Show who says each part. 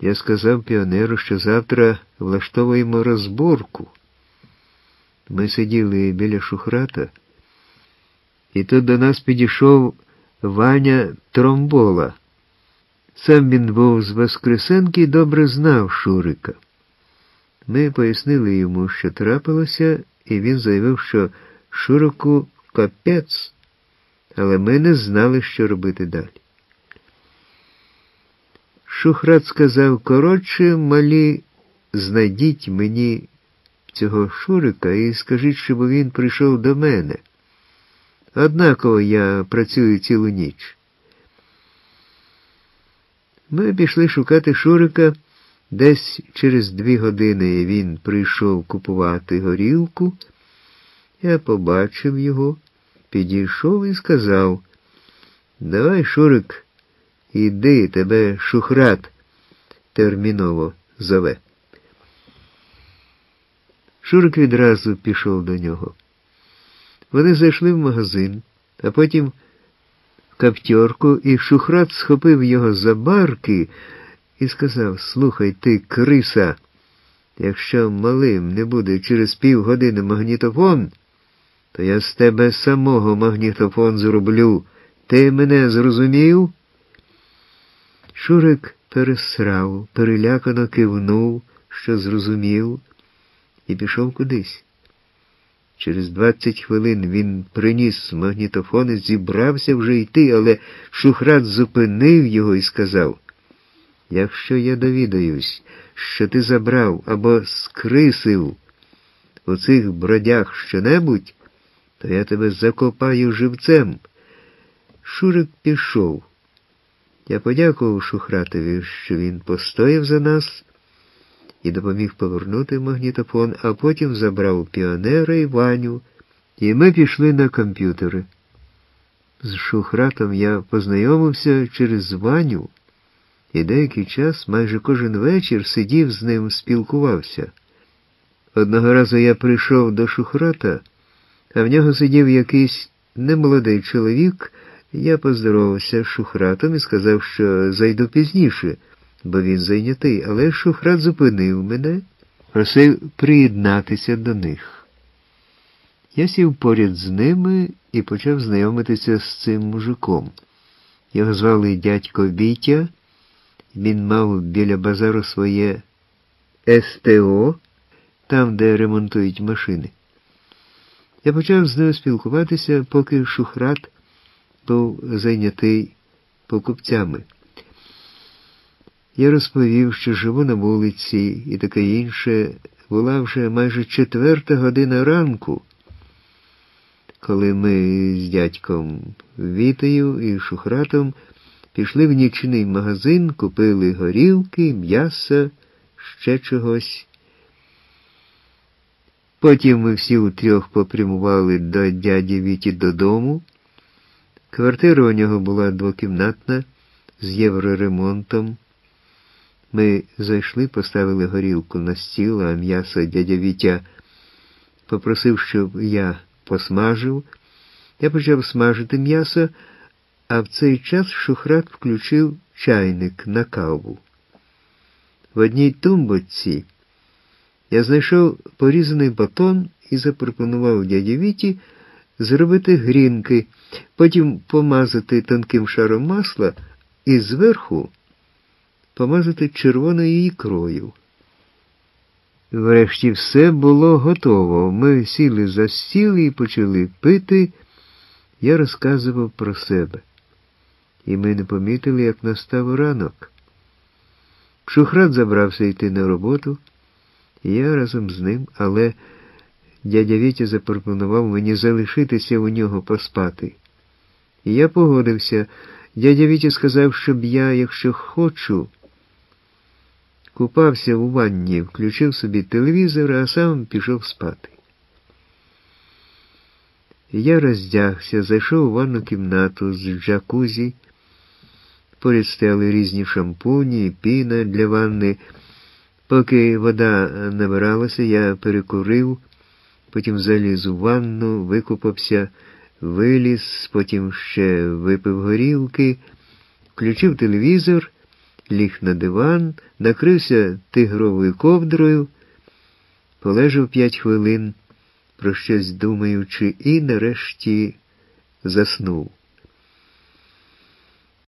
Speaker 1: Я сказав піонеру, що завтра влаштовуємо розборку. Ми сиділи біля Шухрата, і тут до нас підійшов Ваня Тромбола. Сам він був з Воскресенки і добре знав Шурика. Ми пояснили йому, що трапилося, і він заявив, що Шурику капець, але ми не знали, що робити далі. Шухрат сказав: коротше, малі, знайдіть мені цього Шурика і скажіть, щоб він прийшов до мене. Однаково я працюю цілу ніч. Ми пішли шукати Шурика. Десь через 2 години він прийшов купувати горілку. Я побачив його, підійшов і сказав: давай, Шурик, іди, тебе Шухрат терміново зове. Шурик відразу пішов до нього. Вони зайшли в магазин, а потім в каптьорку, і Шухрат схопив його за барки і сказав: слухай ти, криса, якщо малим не буде через півгодини магнітофон, то я з тебе самого магнітофон зроблю. Ти мене зрозумів? Шурик пересрав, перелякано кивнув, що зрозумів, і пішов кудись. Через 20 хвилин він приніс магнітофон і зібрався вже йти, але Шухрат зупинив його і сказав: якщо я довідаюсь, що ти забрав або скрисив у цих бродях щонебудь, то я тебе закопаю живцем. Шурик пішов. Я подякував Шухратові, що він постояв за нас і допоміг повернути магнітофон, а потім забрав піонера і Ваню, і ми пішли на комп'ютери. З Шухратом я познайомився через Ваню, і деякий час, майже кожен вечір, сидів з ним, спілкувався. Одного разу я прийшов до Шухрата, а в нього сидів якийсь немолодий чоловік. Я поздоровався з Шухратом і сказав, що зайду пізніше, бо він зайнятий, але Шухрат зупинив мене, просив приєднатися до них. Я сів поряд з ними і почав знайомитися з цим мужиком. Його звали дядько Вітя. Він мав біля базару своє СТО, там, де ремонтують машини. Я почав з ним спілкуватися, поки Шухрат був зайнятий покупцями. Я розповів, що живу на вулиці і таке інше. Була вже майже 4 година ранку, коли ми з дядьком Вітею і Шухратом пішли в нічний магазин, купили горілки, м'яса, ще чогось. Потім ми всі утрьох попрямували до дяді Віті додому. Квартира у нього була 2-кімнатна, з євроремонтом. Ми зайшли, поставили горілку на стіл, а м'ясо дядя Вітя попросив, щоб я посмажив. Я почав смажити м'ясо, а в цей час Шухрат включив чайник на каву. В одній тумбочці я знайшов порізаний батон і запропонував дяді Віті зробити грінки, потім помазати тонким шаром масла і зверху помазати червоною ікрою. Врешті все було готово. Ми сіли за стіл і почали пити. Я розказував про себе. І ми не помітили, як настав ранок. Шухрат забрався йти на роботу, і я разом з ним, але дядя Вітя запропонував мені залишитися у нього поспати. І я погодився. Дядя Вітя сказав, щоб я, якщо хочу, купався у ванні, включив собі телевізор, а сам пішов спати. Я роздягся, зайшов у ванну кімнату з джакузі. Поряд стояли різні шампуні і піна для ванни. Поки вода набиралася, я перекурив, потім заліз у ванну, викупався, виліз, потім ще випив горілки, включив телевізор ліг на диван, накрився тигровою ковдрою, полежав 5 хвилин, про щось думаючи, і нарешті заснув.